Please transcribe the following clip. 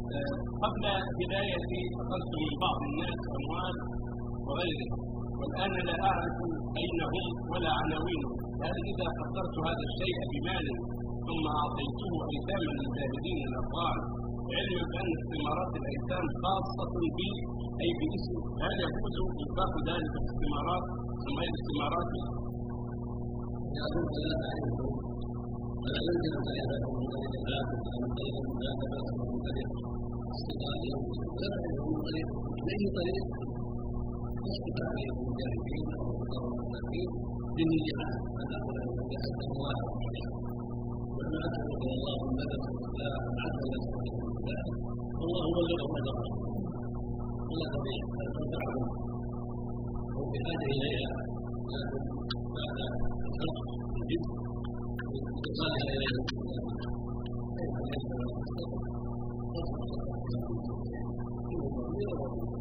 قبل بداية أخذت من بعض الناس أموال وغيره، والآن لا أعرف أين هم ولا عناوينهم. هل إذا قدرت هذا الشيء بمال ثم أعطيته أيتاما للجاهلين الأطفال، علما بأن استثمارات الأيتام خاصة بي أي باسمي، هل يجوز إنفاق ذلك في استثمارات ثم غير استثماراتي؟ يقول لا أعرفه ولا يمكن أن يعرفه من طريق العاقل أو من طريق المجاهدة أو من طريق استقالة ولا يعرفه من طريق أي طريق يسبق عليه المجاهدين أو المتقين بالنجاح أن هؤلاء المجاهدين أموال وما أدعو إلى الله مدد الله عز وجل الله هو الذي قدر الله طبيعي لا تنفعهم هو بحاجة إليها لكن بعد الخلق الجد اتصالها إليها كيف يجب أن